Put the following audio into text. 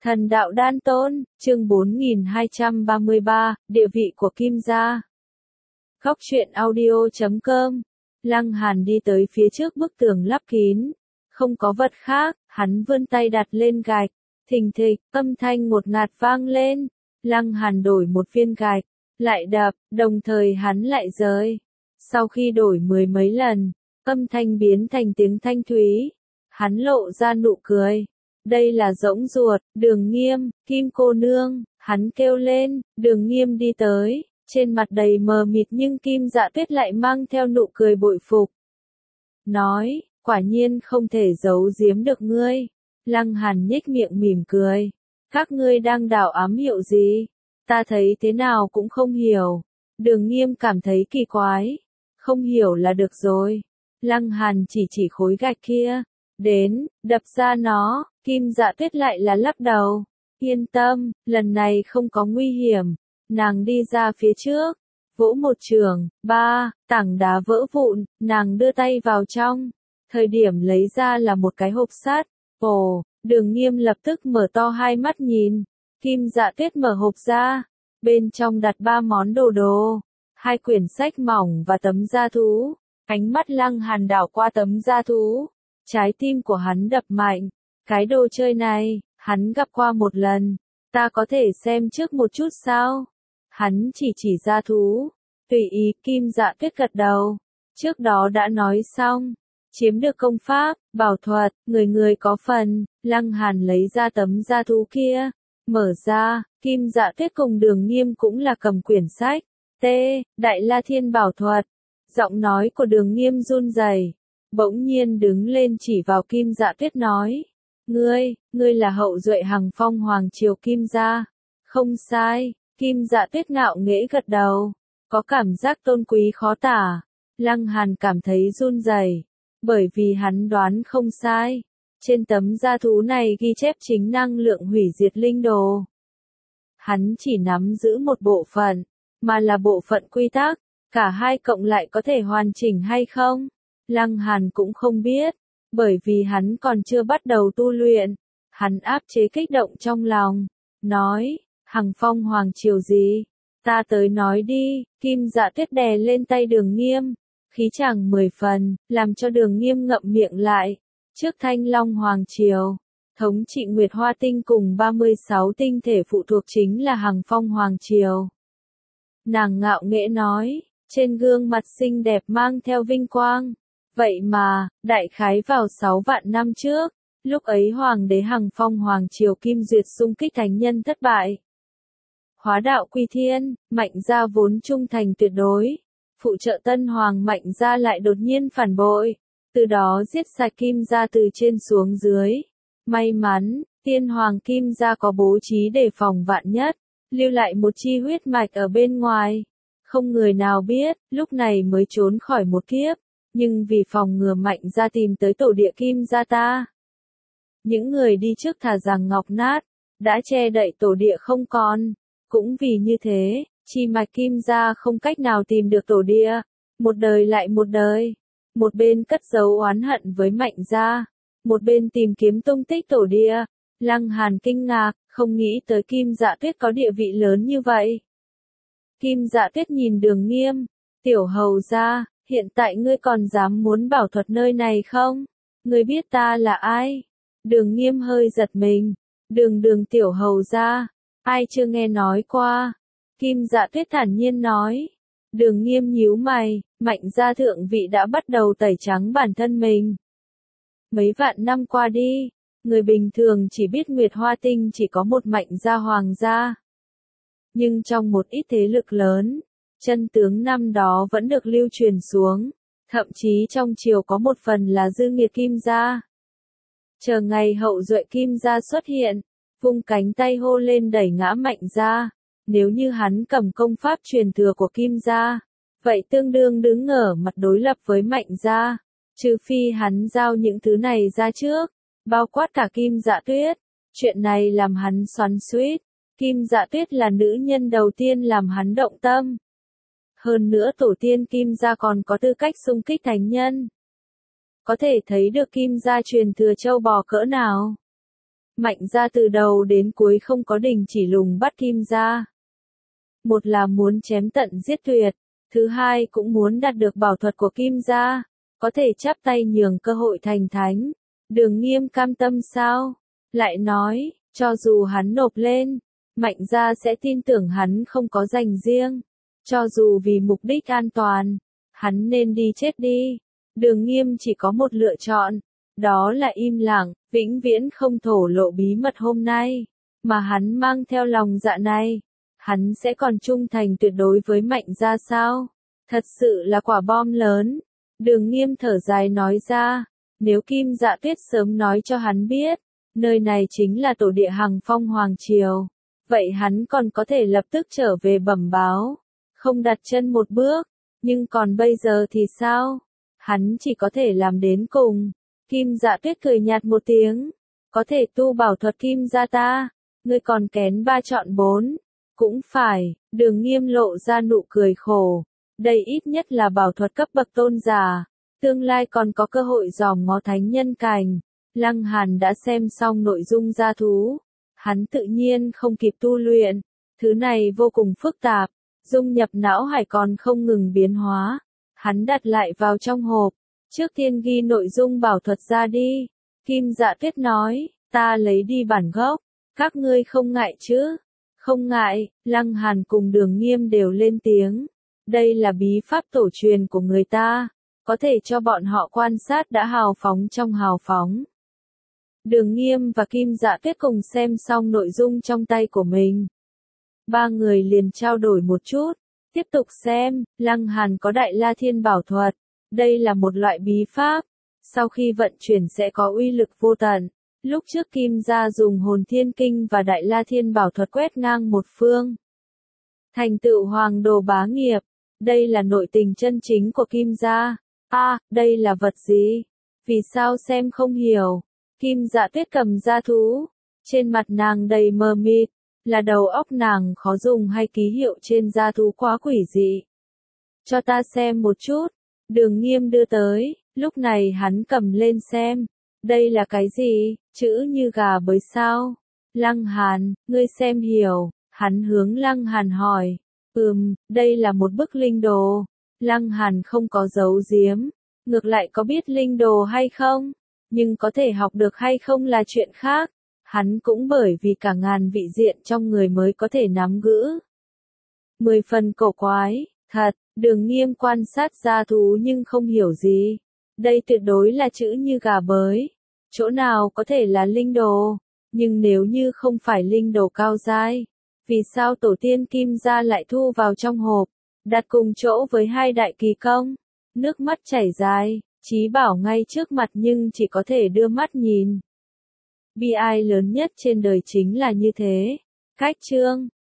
Thần đạo đan tôn, chương 4233, địa vị của Kim gia. Góc truyện audio.com. Lăng Hàn đi tới phía trước bức tường lắp kín, không có vật khác, hắn vươn tay đặt lên gạch, thình thịch, âm thanh ngột ngạt vang lên. Lăng Hàn đổi một viên gạch, lại đập, đồng thời hắn lại rơi. Sau khi đổi mười mấy lần, âm thanh biến thành tiếng thanh thúy, hắn lộ ra nụ cười. Đây là Rỗng Ruột, Đường Nghiêm, Kim cô nương, hắn kêu lên. Đường Nghiêm đi tới, trên mặt đầy mờ mịt nhưng Kim Dạ Tuyết lại mang theo nụ cười bội phục. Nói, quả nhiên không thể giấu giếm được ngươi. Lăng Hàn nhếch miệng mỉm cười. Các ngươi đang đào ám hiệu gì? Ta thấy thế nào cũng không hiểu. Đường Nghiêm cảm thấy kỳ quái. Không hiểu là được rồi. Lăng Hàn chỉ khối gạch kia. Đến, đập ra nó. Kim Dạ Tuyết lại là lắc đầu. Yên tâm, lần này không có nguy hiểm. Nàng đi ra phía trước, vỗ một trường, tảng đá vỡ vụn, nàng đưa tay vào trong. Thời điểm lấy ra là một cái hộp sắt. Ồ, Đường Nghiêm lập tức mở to hai mắt nhìn. Kim Dạ Tuyết mở hộp ra, bên trong đặt 3 món đồ, 2 quyển sách mỏng và tấm da thú. Ánh mắt Lăng Hàn đảo qua tấm da thú, trái tim của hắn đập mạnh. Cái đồ chơi này, hắn gặp qua một lần. Ta có thể xem trước một chút sao? Hắn chỉ ra thú. Tùy ý. Kim Dạ Tuyết gật đầu. Trước đó đã nói xong. Chiếm được công pháp, bảo thuật, người có phần. Lăng Hàn lấy ra tấm da thú kia. Mở ra, Kim Dạ Tuyết cùng Đường Nghiêm cũng là cầm quyển sách. Đại La Thiên Bảo Thuật. Giọng nói của Đường Nghiêm run rẩy, bỗng nhiên đứng lên chỉ vào Kim Dạ Tuyết nói. Ngươi là hậu duệ Hằng Phong Hoàng Triều Kim gia. Không sai. Kim Dạ Tuyết ngạo nghễ gật đầu, có cảm giác tôn quý khó tả. Lăng Hàn cảm thấy run rẩy, bởi vì hắn đoán không sai. Trên tấm da thú này ghi chép chính năng lượng hủy diệt linh đồ. Hắn chỉ nắm giữ một bộ phận, mà là bộ phận quy tắc, cả hai cộng lại có thể hoàn chỉnh hay không? Lăng Hàn cũng không biết, bởi vì hắn còn chưa bắt đầu tu luyện. Hắn áp chế kích động trong lòng, nói. Hằng Phong Hoàng Triều gì? Ta tới nói đi. Kim Dạ Tuyết đè lên tay Đường Nghiêm, khí chàng 10 phần, làm cho Đường Nghiêm ngậm miệng lại. Trước Thanh Long Hoàng Triều, thống trị Nguyệt Hoa Tinh cùng 36 tinh thể phụ thuộc chính là Hằng Phong Hoàng Triều. Nàng ngạo nghễ nói, trên gương mặt xinh đẹp mang theo vinh quang. Vậy mà, đại khái vào 6 vạn năm trước, lúc ấy Hoàng đế Hằng Phong Hoàng Triều Kim Duyệt xung kích thánh nhân thất bại. Hóa đạo quy thiên, Mạnh gia vốn trung thành tuyệt đối. Phụ trợ Tân Hoàng Mạnh gia lại đột nhiên phản bội. Từ đó giết sạch Kim gia từ trên xuống dưới. May mắn, Tiên Hoàng Kim gia có bố trí đề phòng vạn nhất, lưu lại một chi huyết mạch ở bên ngoài. Không người nào biết, lúc này mới trốn khỏi một kiếp. Nhưng vì phòng ngừa Mạnh gia tìm tới tổ địa Kim gia ta. Những người đi trước thà rằng ngọc nát, đã che đậy tổ địa không còn. Cũng vì như thế, chi mạch Kim gia không cách nào tìm được tổ địa. Một đời lại một đời. Một bên cất giấu oán hận với Mạnh gia, một bên tìm kiếm tung tích tổ địa. Lăng Hàn kinh ngạc, không nghĩ tới Kim Dạ Tuyết có địa vị lớn như vậy. Kim Dạ Tuyết nhìn Đường Nghiêm. Tiểu hầu gia, hiện tại ngươi còn dám muốn bảo thuật nơi này không? Ngươi biết ta là ai? Đường Nghiêm hơi giật mình. Đường tiểu hầu gia. Ai chưa nghe nói qua? Kim Dạ Tuyết thản nhiên nói. Đường Nghiêm nhíu mày, Mạnh gia thượng vị đã bắt đầu tẩy trắng bản thân mình. Mấy vạn năm qua đi, người bình thường chỉ biết Nguyệt Hoa Tinh chỉ có một Mạnh gia hoàng gia. Nhưng trong một ít thế lực lớn, chân tướng năm đó vẫn được lưu truyền xuống, thậm chí trong triều có một phần là dư nghiệt Kim gia. Chờ ngày hậu duệ Kim gia xuất hiện, vung cánh tay hô lên đẩy ngã Mạnh gia. Nếu như hắn cầm công pháp truyền thừa của Kim gia, vậy tương đương đứng ở mặt đối lập với Mạnh gia. Trừ phi hắn giao những thứ này ra trước, bao quát cả Kim Dạ Tuyết. Chuyện này làm hắn xoắn xuýt. Kim Dạ Tuyết là nữ nhân đầu tiên làm hắn động tâm. Hơn nữa tổ tiên Kim gia còn có tư cách xung kích thánh nhân. Có thể thấy được Kim gia truyền thừa châu bò cỡ nào. Mạnh gia từ đầu đến cuối không có đình chỉ lùng bắt Kim gia. Một là muốn chém tận giết tuyệt, thứ hai cũng muốn đạt được bảo thuật của Kim gia, có thể chắp tay nhường cơ hội thành thánh. Đường Nghiêm cam tâm sao? Lại nói, cho dù hắn nộp lên, Mạnh gia sẽ tin tưởng hắn không có dành riêng. Cho dù vì mục đích an toàn, hắn nên đi chết đi. Đường Nghiêm chỉ có một lựa chọn, đó là im lặng, vĩnh viễn không thổ lộ bí mật hôm nay. Mà hắn mang theo lòng dạ này, hắn sẽ còn trung thành tuyệt đối với Mạnh gia sao? Thật sự là quả bom lớn. Đường Nghiêm thở dài nói ra, nếu Kim Dạ Tuyết sớm nói cho hắn biết, nơi này chính là tổ địa Hằng Phong Hoàng Triều, vậy hắn còn có thể lập tức trở về bẩm báo, không đặt chân một bước, nhưng còn bây giờ thì sao? Hắn chỉ có thể làm đến cùng. Kim Dạ Tuyết cười nhạt một tiếng, có thể tu bảo thuật Kim gia ta, ngươi còn kén 3 chọn 4, cũng phải. Đường Nghiêm lộ ra nụ cười khổ, đây ít nhất là bảo thuật cấp bậc tôn giả, tương lai còn có cơ hội dòm ngó thánh nhân cảnh. Lăng Hàn đã xem xong nội dung gia thú, hắn tự nhiên không kịp tu luyện, thứ này vô cùng phức tạp, dung nhập não hải còn không ngừng biến hóa. Hắn đặt lại vào trong hộp, trước tiên ghi nội dung bảo thuật ra đi. Kim Dạ Tuyết nói, ta lấy đi bản gốc, các ngươi không ngại chứ? Không ngại. Lăng Hàn cùng Đường Nghiêm đều lên tiếng, đây là bí pháp tổ truyền của người ta, có thể cho bọn họ quan sát đã hào phóng trong hào phóng. Đường Nghiêm và Kim Dạ Tuyết cùng xem xong nội dung trong tay của mình. Ba người liền trao đổi một chút, tiếp tục xem. Lăng Hàn có Đại La Thiên Bảo Thuật, đây là một loại bí pháp, sau khi vận chuyển sẽ có uy lực vô tận. Lúc trước Kim gia dùng Hồn Thiên Kinh và Đại La Thiên Bảo Thuật quét ngang một phương, thành tựu hoàng đồ bá nghiệp. Đây là nội tình chân chính của Kim gia. Đây là vật gì? Vì sao xem không hiểu? Kim Dạ Tuyết cầm gia thú, trên mặt nàng đầy mờ mịt, là đầu óc nàng khó dùng hay ký hiệu trên gia thú quá quỷ dị? Cho ta xem một chút. Đường Nghiêm đưa tới, lúc này hắn cầm lên xem. Đây là cái gì? Chữ như gà bới sao? Lăng Hàn, ngươi xem hiểu? Hắn hướng Lăng Hàn hỏi. Đây là một bức linh đồ. Lăng Hàn không có giấu giếm, ngược lại có biết linh đồ hay không, nhưng có thể học được hay không là chuyện khác. Hắn cũng bởi vì cả ngàn vị diện trong người mới có thể nắm giữ. 10 phần cổ quái, thật. Đường Nghiêm quan sát gia thú nhưng không hiểu gì. Đây tuyệt đối là chữ như gà bới. Chỗ nào có thể là linh đồ? Nhưng nếu như không phải linh đồ cao giai, vì sao tổ tiên Kim gia lại thu vào trong hộp, đặt cùng chỗ với hai đại kỳ công? Nước mắt chảy dài, chí bảo ngay trước mặt nhưng chỉ có thể đưa mắt nhìn. Bi ai lớn nhất trên đời chính là như thế. Cách chương